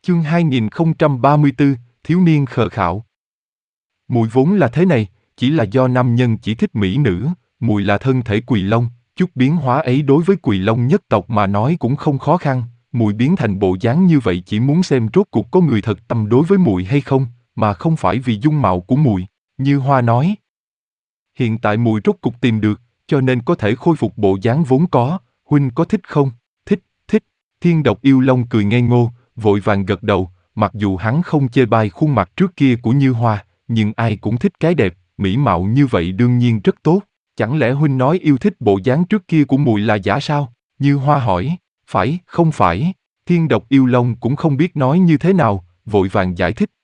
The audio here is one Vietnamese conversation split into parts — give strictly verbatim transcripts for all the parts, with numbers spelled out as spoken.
Chương hai nghìn không trăm ba mươi tư, thiếu niên khờ khạo. Mùi vốn là thế này, chỉ là do nam nhân chỉ thích mỹ nữ, mùi là thân thể Quỳ Long, chút biến hóa ấy đối với Quỳ Long nhất tộc mà nói cũng không khó khăn, mùi biến thành bộ dáng như vậy chỉ muốn xem rốt cuộc có người thật tâm đối với mùi hay không, mà không phải vì dung mạo của mùi, như Hoa nói. Hiện tại mùi rốt cục tìm được, cho nên có thể khôi phục bộ dáng vốn có, huynh có thích không? Thích, thích, Thiên Độc Yêu Long cười ngây ngô, vội vàng gật đầu, mặc dù hắn không chê bai khuôn mặt trước kia của Như Hoa, nhưng ai cũng thích cái đẹp, mỹ mạo như vậy đương nhiên rất tốt. Chẳng lẽ huynh nói yêu thích bộ dáng trước kia của mùi là giả sao? Như Hoa hỏi, phải, không phải. Thiên Độc Yêu Long cũng không biết nói như thế nào, vội vàng giải thích.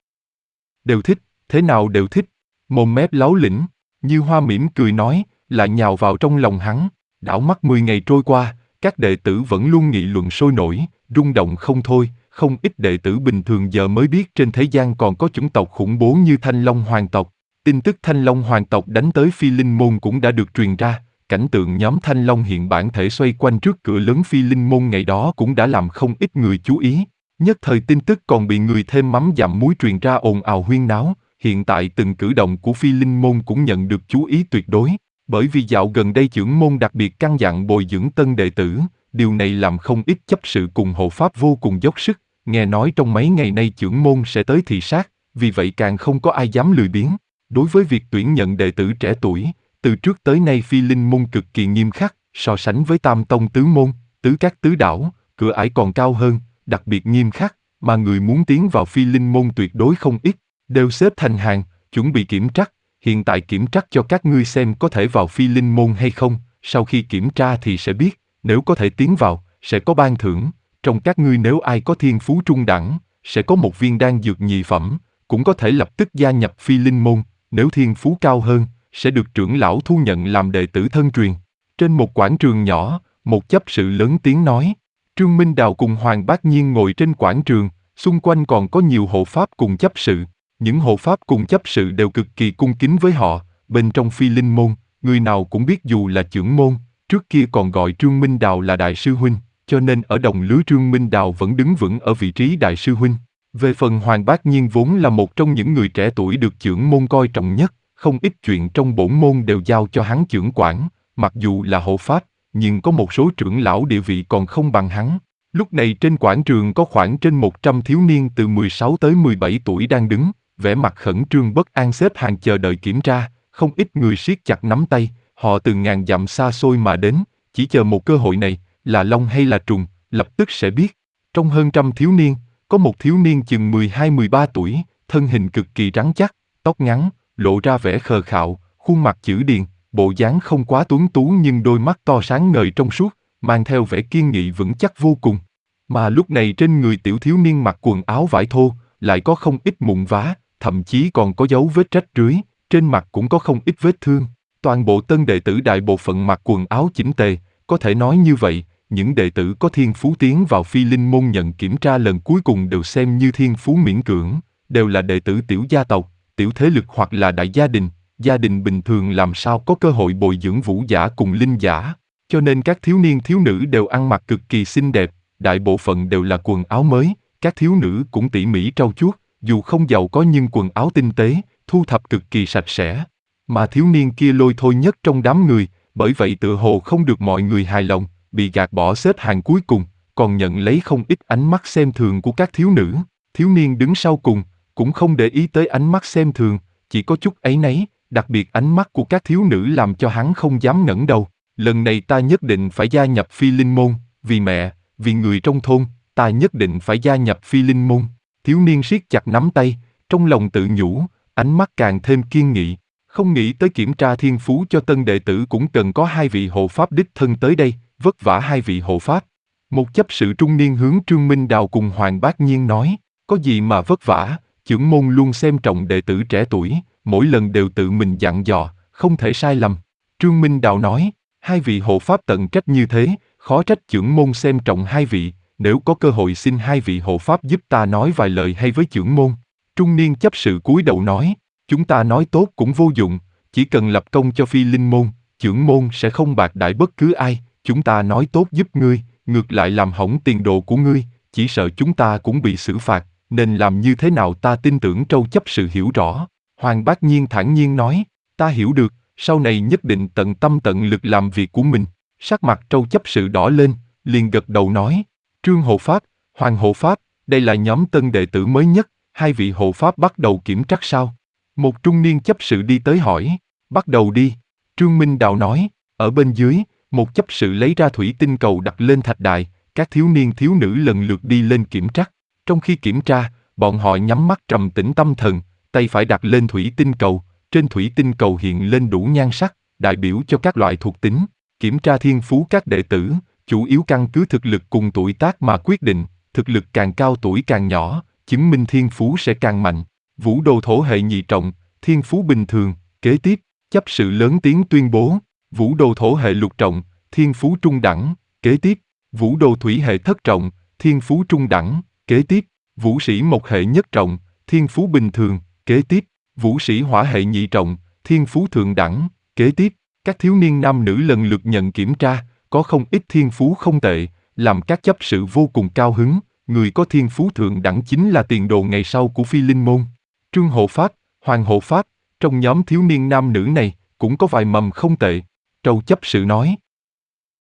Đều thích, thế nào đều thích. Mồm mép láo lĩnh, Như Hoa mỉm cười nói, lại nhào vào trong lòng hắn. Đảo mắt mười ngày trôi qua, các đệ tử vẫn luôn nghị luận sôi nổi, rung động không thôi. Không ít đệ tử bình thường giờ mới biết trên thế gian còn có chủng tộc khủng bố như Thanh Long Hoàng tộc. Tin tức Thanh Long Hoàng tộc đánh tới Phi Linh Môn cũng đã được truyền ra, cảnh tượng nhóm Thanh Long hiện bản thể xoay quanh trước cửa lớn Phi Linh Môn ngày đó cũng đã làm không ít người chú ý. Nhất thời tin tức còn bị người thêm mắm dặm muối truyền ra ồn ào huyên náo, hiện tại từng cử động của Phi Linh Môn cũng nhận được chú ý tuyệt đối, bởi vì dạo gần đây chưởng môn đặc biệt căn dặn bồi dưỡng tân đệ tử. Điều này làm không ít chấp sự cùng hộ pháp vô cùng dốc sức, nghe nói trong mấy ngày nay chưởng môn sẽ tới thị sát, vì vậy càng không có ai dám lười biếng. Đối với việc tuyển nhận đệ tử trẻ tuổi, từ trước tới nay Phi Linh Môn cực kỳ nghiêm khắc, so sánh với Tam Tông tứ môn, tứ các tứ đảo, cửa ải còn cao hơn, đặc biệt nghiêm khắc, mà người muốn tiến vào Phi Linh Môn tuyệt đối không ít, đều xếp thành hàng, chuẩn bị kiểm trắc. Hiện tại kiểm trắc cho các ngươi xem có thể vào Phi Linh Môn hay không, sau khi kiểm tra thì sẽ biết, nếu có thể tiến vào, sẽ có ban thưởng, trong các ngươi nếu ai có thiên phú trung đẳng, sẽ có một viên đan dược nhị phẩm, cũng có thể lập tức gia nhập Phi Linh Môn, nếu thiên phú cao hơn, sẽ được trưởng lão thu nhận làm đệ tử thân truyền. Trên một quảng trường nhỏ, một chấp sự lớn tiếng nói, Trương Minh Đào cùng Hoàng Bác Nhiên ngồi trên quảng trường, xung quanh còn có nhiều hộ pháp cùng chấp sự. Những hộ pháp cùng chấp sự đều cực kỳ cung kính với họ, bên trong Phi Linh Môn, người nào cũng biết dù là chưởng môn, trước kia còn gọi Trương Minh Đào là đại sư huynh, cho nên ở đồng lứa Trương Minh Đào vẫn đứng vững ở vị trí đại sư huynh. Về phần Hoàng Bác Nhiên vốn là một trong những người trẻ tuổi được chưởng môn coi trọng nhất, không ít chuyện trong bổn môn đều giao cho hắn chưởng quản, mặc dù là hộ pháp, nhưng có một số trưởng lão địa vị còn không bằng hắn. Lúc này trên quảng trường có khoảng trên một trăm thiếu niên từ mười sáu tới mười bảy tuổi đang đứng, vẻ mặt khẩn trương bất an xếp hàng chờ đợi kiểm tra, không ít người siết chặt nắm tay, họ từ ngàn dặm xa xôi mà đến, chỉ chờ một cơ hội này, là long hay là trùng, lập tức sẽ biết. Trong hơn trăm thiếu niên, có một thiếu niên chừng mười hai mười ba tuổi, thân hình cực kỳ rắn chắc, tóc ngắn, lộ ra vẻ khờ khạo, khuôn mặt chữ điền, bộ dáng không quá tuấn tú nhưng đôi mắt to sáng ngời trong suốt, mang theo vẻ kiên nghị vững chắc vô cùng. Mà lúc này trên người tiểu thiếu niên mặc quần áo vải thô, lại có không ít mụn vá, thậm chí còn có dấu vết rách rưới, trên mặt cũng có không ít vết thương. Toàn bộ tân đệ tử đại bộ phận mặc quần áo chỉnh tề, có thể nói như vậy, những đệ tử có thiên phú tiến vào Phi Linh Môn nhận kiểm tra lần cuối cùng đều xem như thiên phú miễn cưỡng, đều là đệ tử tiểu gia tộc, tiểu thế lực hoặc là đại gia đình, gia đình bình thường làm sao có cơ hội bồi dưỡng vũ giả cùng linh giả, cho nên các thiếu niên thiếu nữ đều ăn mặc cực kỳ xinh đẹp, đại bộ phận đều là quần áo mới, các thiếu nữ cũng tỉ mỉ trau chuốt, dù không giàu có nhưng quần áo tinh tế, thu thập cực kỳ sạch sẽ. Mà thiếu niên kia lôi thôi nhất trong đám người, bởi vậy tựa hồ không được mọi người hài lòng, bị gạt bỏ xếp hàng cuối cùng, còn nhận lấy không ít ánh mắt xem thường của các thiếu nữ. Thiếu niên đứng sau cùng, cũng không để ý tới ánh mắt xem thường, chỉ có chút áy náy, đặc biệt ánh mắt của các thiếu nữ làm cho hắn không dám ngẩng đầu. Lần này ta nhất định phải gia nhập Phi Linh Môn, vì mẹ, vì người trong thôn, ta nhất định phải gia nhập Phi Linh Môn. Thiếu niên siết chặt nắm tay, trong lòng tự nhủ, ánh mắt càng thêm kiên nghị. Không nghĩ tới kiểm tra thiên phú cho tân đệ tử cũng cần có hai vị hộ pháp đích thân tới đây, vất vả hai vị hộ pháp. Một chấp sự trung niên hướng Trương Minh Đào cùng Hoàng Bác Nhiên nói, có gì mà vất vả, chưởng môn luôn xem trọng đệ tử trẻ tuổi, mỗi lần đều tự mình dặn dò, không thể sai lầm. Trương Minh Đào nói, hai vị hộ pháp tận trách như thế, khó trách chưởng môn xem trọng hai vị, nếu có cơ hội xin hai vị hộ pháp giúp ta nói vài lời hay với chưởng môn. Trung niên chấp sự cúi đầu nói, chúng ta nói tốt cũng vô dụng, chỉ cần lập công cho Phi Linh Môn, chưởng môn sẽ không bạc đãi bất cứ ai, chúng ta nói tốt giúp ngươi, ngược lại làm hỏng tiền đồ của ngươi, chỉ sợ chúng ta cũng bị xử phạt, nên làm như thế nào ta tin tưởng Trâu chấp sự hiểu rõ. Hoàng Bác Nhiên thản nhiên nói, ta hiểu được, sau này nhất định tận tâm tận lực làm việc của mình. Sắc mặt Trâu chấp sự đỏ lên, liền gật đầu nói, Trương hộ pháp, Hoàng hộ pháp, đây là nhóm tân đệ tử mới nhất, hai vị hộ pháp bắt đầu kiểm trắc sao? Một trung niên chấp sự đi tới hỏi, bắt đầu đi. Trương Minh Đạo nói, ở bên dưới, một chấp sự lấy ra thủy tinh cầu đặt lên thạch đài, các thiếu niên thiếu nữ lần lượt đi lên kiểm trắc. Trong khi kiểm tra, bọn họ nhắm mắt trầm tĩnh tâm thần, tay phải đặt lên thủy tinh cầu, trên thủy tinh cầu hiện lên đủ nhan sắc, đại biểu cho các loại thuộc tính. Kiểm tra thiên phú các đệ tử, chủ yếu căn cứ thực lực cùng tuổi tác mà quyết định, thực lực càng cao tuổi càng nhỏ, chứng minh thiên phú sẽ càng mạnh. Vũ đồ thổ hệ nhị trọng, thiên phú bình thường, kế tiếp, chấp sự lớn tiếng tuyên bố, vũ đồ thổ hệ lục trọng, thiên phú trung đẳng, kế tiếp, vũ đồ thủy hệ thất trọng, thiên phú trung đẳng, kế tiếp, vũ sĩ mộc hệ nhất trọng, thiên phú bình thường, kế tiếp, vũ sĩ hỏa hệ nhị trọng, thiên phú thượng đẳng, kế tiếp. Các thiếu niên nam nữ lần lượt nhận kiểm tra, có không ít thiên phú không tệ, làm các chấp sự vô cùng cao hứng, người có thiên phú thượng đẳng chính là tiền đồ ngày sau của Phi Linh môn. Trương hộ pháp, Hoàng hộ pháp, trong nhóm thiếu niên nam nữ này, cũng có vài mầm không tệ. Trâu chấp sự nói,